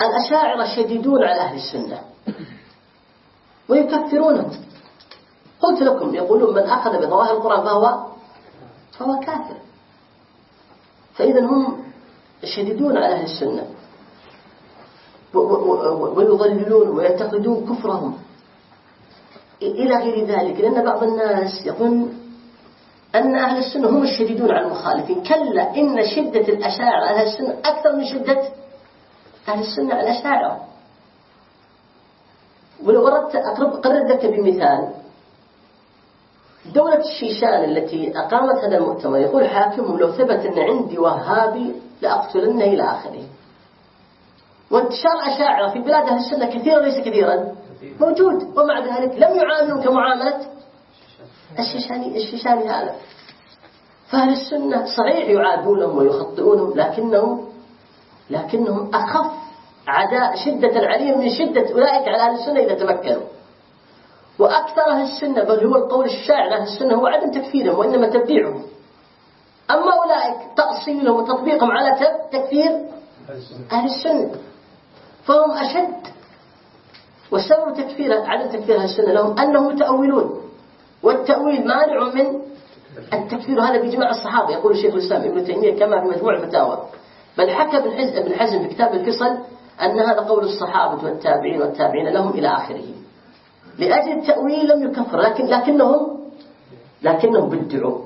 الأشاعرة شديدون على أهل السنة ويكفرونهم. قلت لكم يقولون من أخذ بظواهر القرآن فهو كافر. فإذا هم شديدون على أهل السنة ويضللون ويعتقدون كفرهم إلى غير ذلك، لأن بعض الناس يظن أن أهل السنة هم الشديدون على المخالفين. كلا، إن شدة الأشاعرة على أهل السنة أكثر من شدة أهل السنة على الأشاعرة. ولو أردت أقرب لك بمثال، دولة الشيشان التي أقامت هذا المؤتمر يقول حاكمهم لو ثبت أن عندي وهابي لأقتلنه إلى آخره. وانتشار الأشاعرة في بلاد أهل السنة كثيرا ليس كثيرا موجود، ومع ذلك لم يعاملوا كمعاملة الشيشاني هذا. فأهل السنة صحيح يعادونهم ويخطئونهم، لكنهم أخف عداء شدة عليهم من شدة أولئك على أهل السنة إذا تمكنوا. وأكثر أهل السنة، بل هو القول الشائع أهل السنة، هو عدم تكفيرهم وإنما تبديعهم. أما أولئك تأصيلهم وتطبيقهم على تكفير أهل السنة فهم أشد. وسبب عدم تكفير أهل السنة لهم أنهم يتأولون، والتأويل مانع من التكفير. هذا بإجماع الصحابة، يقول الشيخ الإسلام ابن تيمية كما في مجموع الفتاوى. بل حكى ابن حزم في كتاب الفصل أن هذا قول الصحابة والتابعين لهم إلى آخره. لأجل التأويل لم يكفر، لكنهم بدعوا.